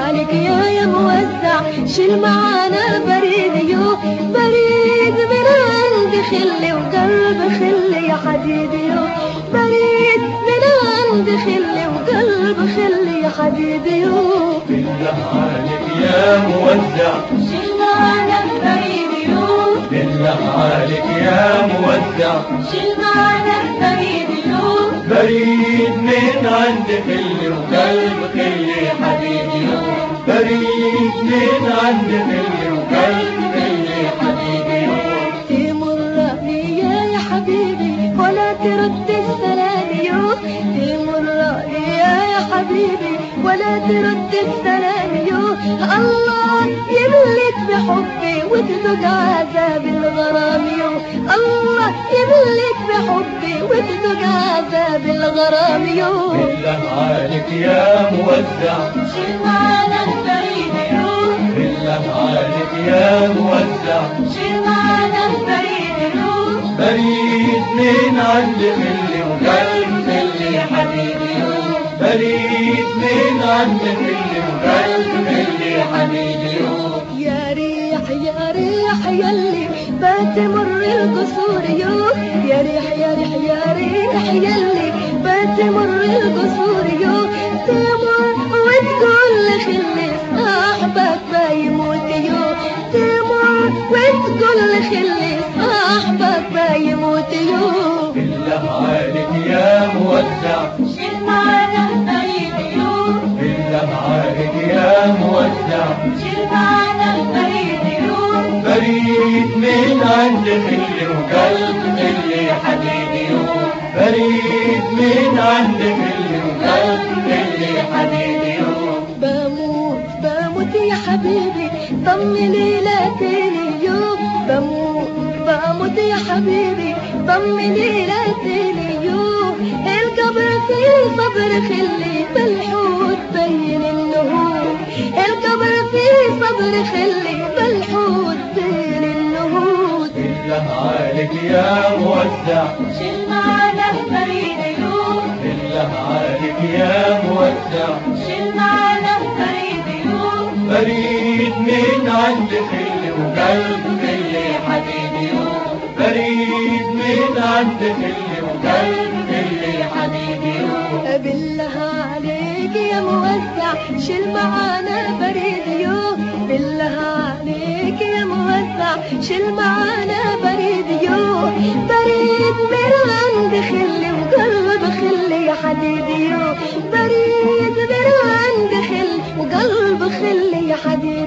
عليك يا موزع شيل معانا بريد يو بريد من عند خلي وقلب خلي يا حبيبي يو بريد من عند خلي وقلب خلي يا حبيبي يو بالله عليك يا موزع شيل معانا بريد يو بالله عليك يا موزع شيل معانا بريد يو بريد من عند خلي وقلب خلي حبيبي يو بريد من عند خلي وقلب خلي حبيبي يو تمر ليا يا حبيبي ولا ترد السلام يو تمر ليا يا حبيبي ولا ترد السلام يو الله يملك بحبي وتذوق عذاب الغرام يو الله يملك بحبي وتذوق عذاب الغرام يو بالله عليك يا موزع شيل معانا البريد يو بالله عليك يا موزع شيل معانا البريد يو بريد من عند خلي وقلب خلي حبيبي يو بريد من عند خلي وقلب خلي حبيبي يو يا ريح يا ريح يلي بتمر القصور يو يا ريح يا ريح يا ريح يلي بتمر القصور يو تمر وتقول لخلي صاحبك بيموت يو تمر وتقول لخلي صاحبك بيموت يو بالله عليك يا موزع شيل معانا البريد يو بالله عليك يا موزع شيل معانا البريد يو بريد من عند خلي وقلب خلي حبيبي يو بريد من عند خلي وقلب خلي حبيبي يو بموت بموت يا حبيبي طمني لا تاني يوم بموت يا حبيبي طمني لا تاني يوم القبر فيه صبر خلي بالحوت بين النهور القبر فيه صبر خلي بالحوت بين النهور بالله عليك يا موزع شيل معانا البريد يوم بالله عليك يا موزع شيل معانا البريد يوم بريد من عند خلي وقلب خلي حبيبي يو بريد من عند خلي وقلب خلي حبيبي يو بالله عليك يا موزع شيل معانا بريد يو بالله عليك يا موزع شيل معانا بريد يو بريد من عند خلي وقلب خلي يا حبيبي يو بريد من عند خلي وقلب خلي يا حبيبي